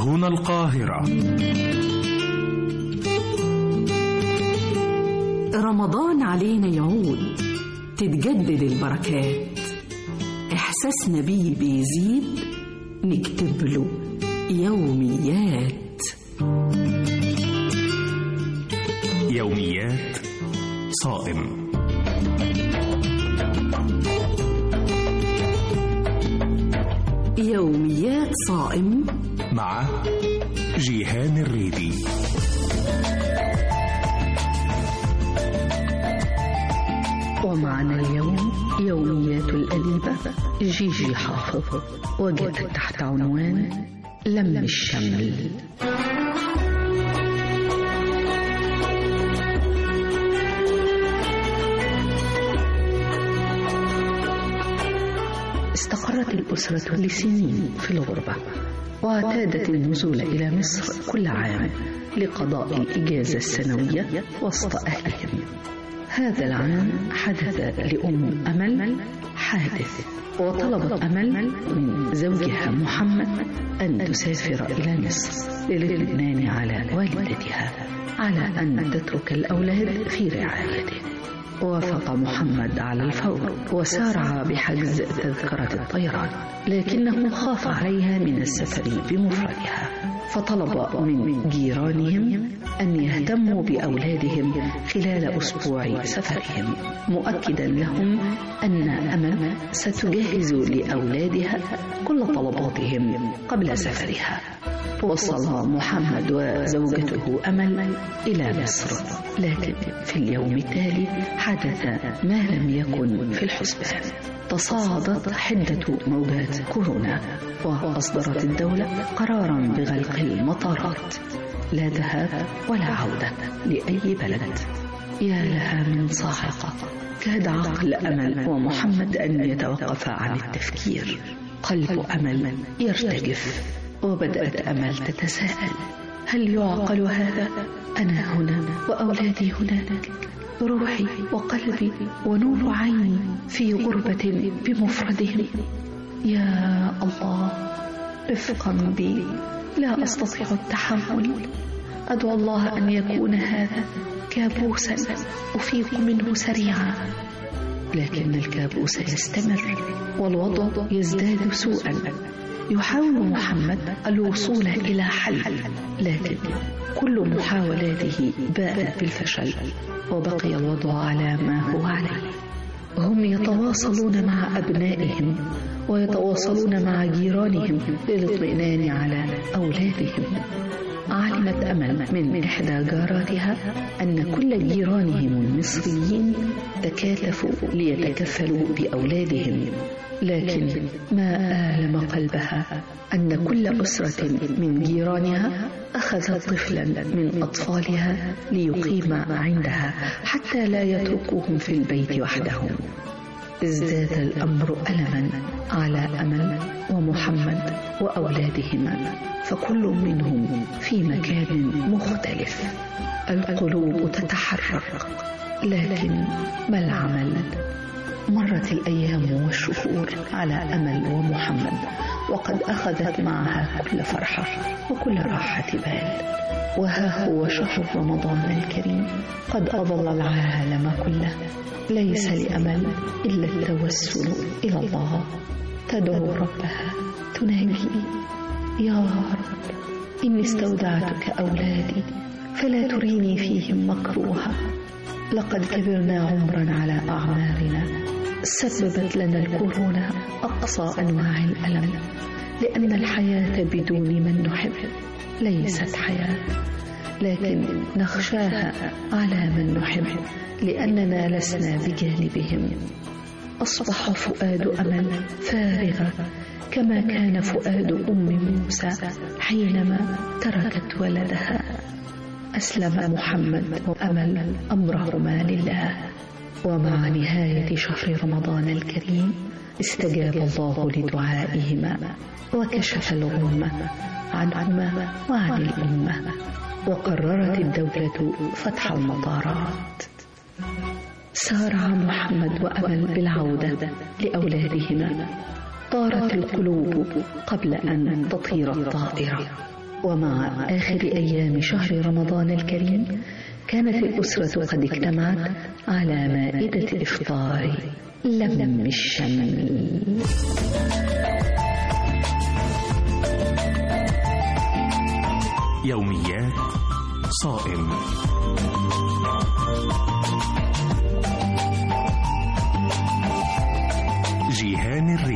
هنا القاهرة. رمضان علينا يعود، تتجدد البركات، إحساسنا بيه بيزيد، نكتب له يوميات. يوميات صائم. يوميات صائم مع جيهان الريدي. ومعنا اليوم يوميات الأديبة جيجي حافظ، وجدت تحت عنوان لم الشمل. استقرت الأسرة لسنين في الغربة، واعتادت النزول إلى مصر كل عام لقضاء الإجازة السنوية وسط أهلهم. هذا العام حدث لأم أمل حادث، وطلبت أمل من زوجها محمد أن تسافر إلى مصر للاطمئنان على والدتها على أن تترك الأولاد في رعايته. وافق محمد على الفور وسارع بحجز تذكرة الطيران، لكنه خاف عليها من السفر بمفردها، فطلب من جيرانهم أن يهتموا بأولادهم خلال أسبوع سفرهم، مؤكدا لهم أن أمل ستجهز لأولادها كل طلباتهم قبل سفرها. وصل محمد وزوجته أمل إلى مصر، لكن في اليوم التالي حدث ما لم يكن في الحسبان. تصاعدت حدة موجات كورونا، وأصدرت الدولة قرارا بغلق المطارات، لا ذهاب ولا عودة لأي بلد. يا لها من صاعقة، كاد عقل أمل ومحمد أن يتوقف عن التفكير. قلب أمل يرتجف، وبدأت أمل تتساءل: هل يعقل هذا؟ أنا هنا وأولادي هناك، روحي وقلبي ونور عيني في غربة بمفردهم. يا الله، رفقا بي، لا أستطيع التحمل. أدعو الله أن يكون هذا كابوسا أفيق منه سريعا. لكن الكابوس يستمر والوضع يزداد سوءا. يحاول محمد الوصول إلى حل، لكن كل محاولاته باءت بالفشل، وبقي الوضع على ما هو عليه. هم يتواصلون مع أبنائهم ويتواصلون مع جيرانهم للاطمئنان على أولادهم. علمت أمل من إحدى جاراتها أن كل جيرانهم المصريين تكاتفوا ليتكفلوا بأولادهم، لكن ما آلم قلبها أن كل أسرة من جيرانها أخذت طفلا من أطفالها ليقيم عندها حتى لا يتركوهم في البيت وحدهم. ازداد الأمر ألما على أمل ومحمد وأولادهما، فكل منهم في مكان مختلف. القلوب تتحرك، لكن ما العمل؟ مرت الأيام والشهور على أمل ومحمد، وقد أخذت معها كل فرحة وكل راحة بال. وها هو شهر رمضان الكريم قد أضل العالم كله. ليس لأمل إلا التوسل إلى الله، تدعو ربها تناجي: يا رب، إني استودعتك أولادي فلا تريني فيهم مكروها. لقد كبرنا عمرا على أعمارنا، سببت لنا الكورونا أقصى أنواع الألم، لأن الحياة بدون من نحب ليست حياة، لكن نخشاها على من نحب لأننا لسنا بجانبهم. أصبح فؤاد أمل فارغا كما كان فؤاد أم موسى حينما تركت ولدها. أسلم محمد وأمل أمرهما لله، ومع نهاية شهر رمضان الكريم استجاب الله لدعائهما وكشف الغمة عنهما وعن الأمة، وقررت الدولة فتح المطارات. سارع محمد وأمل بالعودة لأولادهما. طارت القلوب قبل أن تطير الطائرة، ومع آخر أيام شهر رمضان الكريم كانت الأسرة قد اجتمعت على مائدة إفطار لم الشمل. يوميات صائم. جيهان الريدي.